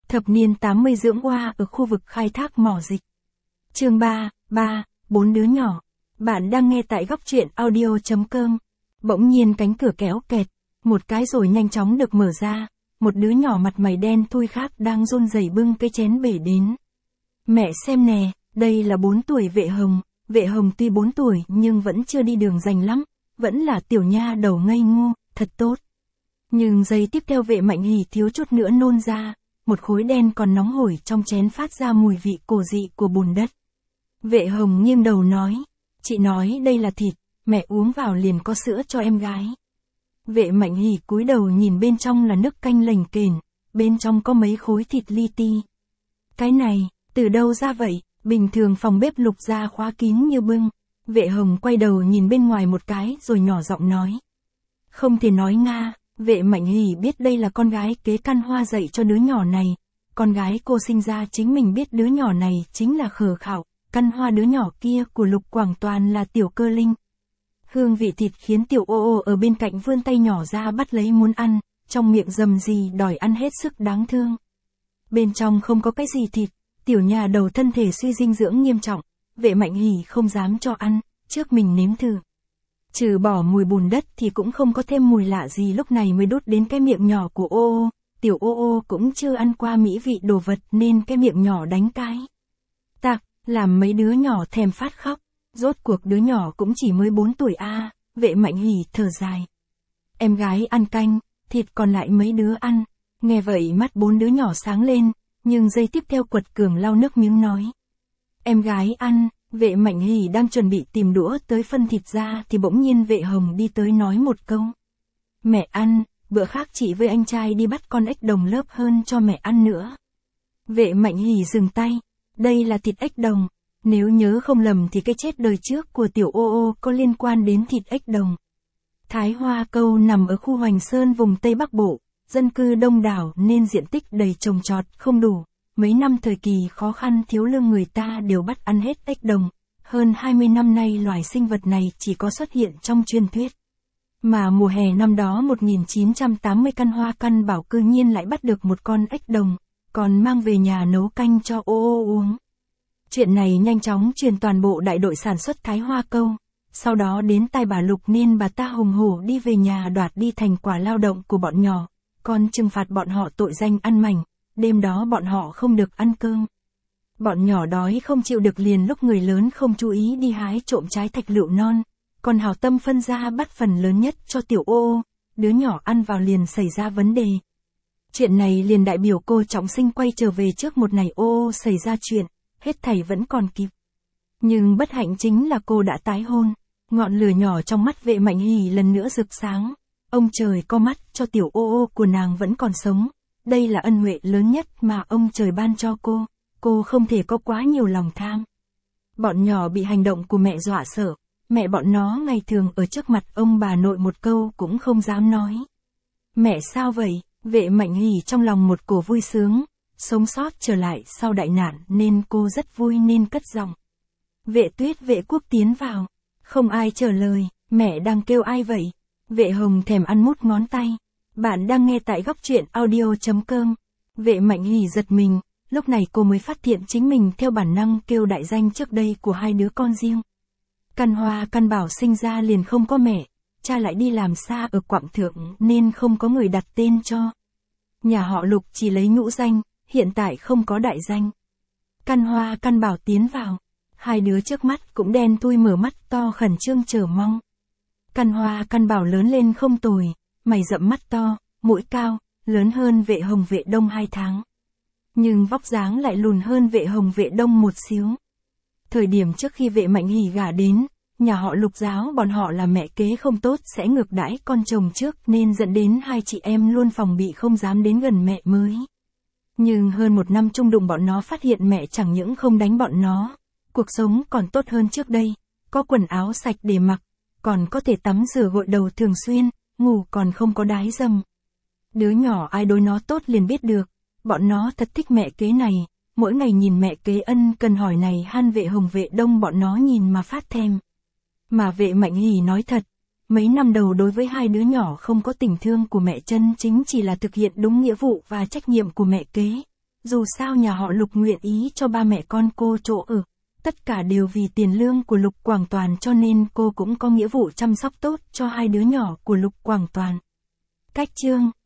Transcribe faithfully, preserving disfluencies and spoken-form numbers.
Thập niên tám mươi dưỡng oa ở khu vực khai thác mỏ dịch. Chương ba, ba, bốn đứa nhỏ. Bạn đang nghe tại góc truyện audio chấm com. Bỗng nhiên cánh cửa kéo kẹt, một cái rồi nhanh chóng được mở ra, một đứa nhỏ mặt mày đen thui khác đang run rẩy bưng cái chén bể đến. Mẹ xem nè, đây là bốn tuổi Vệ Hồng, Vệ Hồng tuy bốn tuổi nhưng vẫn chưa đi đường rành lắm, vẫn là tiểu nha đầu ngây ngô, thật tốt. Nhưng giây tiếp theo Vệ Mạnh Hỷ thiếu chút nữa nôn ra, một khối đen còn nóng hổi trong chén phát ra mùi vị cổ dị của bùn đất. Vệ Hồng nghiêng đầu nói, chị nói đây là thịt, mẹ uống vào liền có sữa cho em gái. Vệ Mạnh Hỷ cúi đầu nhìn bên trong là nước canh lềnh kềnh, bên trong có mấy khối thịt li ti. Cái này, từ đâu ra vậy? Bình thường phòng bếp Lục gia khóa kín như bưng. Vệ Hồng quay đầu nhìn bên ngoài một cái rồi nhỏ giọng nói. Không thể nói Nga. Vệ Mạnh Hỷ biết đây là con gái kế Căn Hoa dạy cho đứa nhỏ này. Con gái cô sinh ra chính mình biết đứa nhỏ này chính là Khờ Khảo, Căn Hoa đứa nhỏ kia của Lục Quảng Toàn là Tiểu Cơ Linh. Hương vị thịt khiến Tiểu Ô Ô ở bên cạnh vươn tay nhỏ ra bắt lấy muốn ăn, trong miệng rầm rì đòi ăn hết sức đáng thương. Bên trong không có cái gì thịt, tiểu nhà đầu thân thể suy dinh dưỡng nghiêm trọng, Vệ Mạnh Hỷ không dám cho ăn, trước mình nếm thử. Trừ bỏ mùi bùn đất thì cũng không có thêm mùi lạ gì, lúc này mới đút đến cái miệng nhỏ của Ô Ô. Tiểu Ô Ô cũng chưa ăn qua mỹ vị đồ vật nên cái miệng nhỏ đánh cái tạc, làm mấy đứa nhỏ thèm phát khóc. Rốt cuộc đứa nhỏ cũng chỉ mới bốn tuổi a. À, Vệ Mạnh Hỷ thở dài. Em gái ăn canh, thịt còn lại mấy đứa ăn. Nghe vậy mắt bốn đứa nhỏ sáng lên, nhưng giây tiếp theo quật cường lau nước miếng nói. Em gái ăn. Vệ Mạnh Hỷ đang chuẩn bị tìm đũa tới phân thịt ra thì bỗng nhiên Vệ Hồng đi tới nói một câu. Mẹ ăn, bữa khác chị với anh trai đi bắt con ếch đồng lớp hơn cho mẹ ăn nữa. Vệ Mạnh Hỷ dừng tay. Đây là thịt ếch đồng. Nếu nhớ không lầm thì cái chết đời trước của Tiểu Ô Ô có liên quan đến thịt ếch đồng. Thái Hoa Câu nằm ở khu Hoành Sơn vùng Tây Bắc Bộ, dân cư đông đảo nên diện tích đầy trồng trọt không đủ. Mấy năm thời kỳ khó khăn thiếu lương người ta đều bắt ăn hết ếch đồng. Hơn hai mươi năm nay loài sinh vật này chỉ có xuất hiện trong truyền thuyết. Mà mùa hè năm đó một nghìn chín trăm tám mươi Căn Hoa Căn Bảo cư nhiên lại bắt được một con ếch đồng, còn mang về nhà nấu canh cho Ô Ô uống. Chuyện này nhanh chóng truyền toàn bộ đại đội sản xuất Thái Hoa Câu. Sau đó đến tai bà Lục nên bà ta hùng hổ đi về nhà đoạt đi thành quả lao động của bọn nhỏ, còn trừng phạt bọn họ tội danh ăn mảnh. Đêm đó bọn họ không được ăn cơm. Bọn nhỏ đói không chịu được liền lúc người lớn không chú ý đi hái trộm trái thạch lựu non, còn hảo tâm phân ra bắt phần lớn nhất cho Tiểu Ô Ô, đứa nhỏ ăn vào liền xảy ra vấn đề. Chuyện này liền đại biểu cô trọng sinh quay trở về trước một ngày Ô Ô xảy ra chuyện, hết thảy vẫn còn kịp. Nhưng bất hạnh chính là cô đã tái hôn, ngọn lửa nhỏ trong mắt Vệ Mạnh Hỷ lần nữa rực sáng. Ông trời có mắt cho Tiểu Ô Ô của nàng vẫn còn sống. Đây là ân huệ lớn nhất mà ông trời ban cho cô, cô không thể có quá nhiều lòng tham. Bọn nhỏ bị hành động của mẹ dọa sợ, mẹ bọn nó ngày thường ở trước mặt ông bà nội một câu cũng không dám nói. Mẹ sao vậy? Vệ Mạnh Hỷ trong lòng một cổ vui sướng, sống sót trở lại sau đại nạn nên cô rất vui nên cất giọng. Vệ Tuyết Vệ Quốc tiến vào, không ai trả lời, mẹ đang kêu ai vậy? Vệ Hồng thèm ăn mút ngón tay. Bạn đang nghe tại góc truyện audio chấm com. Vệ Mạnh Hỷ giật mình, lúc này cô mới phát hiện chính mình theo bản năng kêu đại danh trước đây của hai đứa con riêng. Căn Hoa Căn Bảo sinh ra liền không có mẹ, cha lại đi làm xa ở Quảng Thượng nên không có người đặt tên cho. Nhà họ Lục chỉ lấy nhũ danh, hiện tại không có đại danh. Căn Hoa Căn Bảo tiến vào, hai đứa trước mắt cũng đen thui mở mắt to khẩn trương chờ mong. Căn Hoa Căn Bảo lớn lên không tồi. Mày rậm mắt to, mũi cao, lớn hơn Vệ Hồng Vệ Đông hai tháng. Nhưng vóc dáng lại lùn hơn Vệ Hồng Vệ Đông một xíu. Thời điểm trước khi Vệ Mạnh Hỷ gả đến, nhà họ Lục giáo bọn họ là mẹ kế không tốt sẽ ngược đãi con chồng trước nên dẫn đến hai chị em luôn phòng bị không dám đến gần mẹ mới. Nhưng hơn một năm chung đụng bọn nó phát hiện mẹ chẳng những không đánh bọn nó, cuộc sống còn tốt hơn trước đây, có quần áo sạch để mặc, còn có thể tắm rửa gội đầu thường xuyên. Ngủ còn không có đái dầm. Đứa nhỏ ai đối nó tốt liền biết được, bọn nó thật thích mẹ kế này, mỗi ngày nhìn mẹ kế ân cần hỏi này han Vệ Hồng Vệ Đông bọn nó nhìn mà phát thèm. Mà Vệ Mạnh Hỷ nói thật, mấy năm đầu đối với hai đứa nhỏ không có tình thương của mẹ chân chính chỉ là thực hiện đúng nghĩa vụ và trách nhiệm của mẹ kế. Dù sao nhà họ Lục nguyện ý cho ba mẹ con cô chỗ ở. Tất cả đều vì tiền lương của Lục Quảng Toàn cho nên cô cũng có nghĩa vụ chăm sóc tốt cho hai đứa nhỏ của Lục Quảng Toàn. Cách chương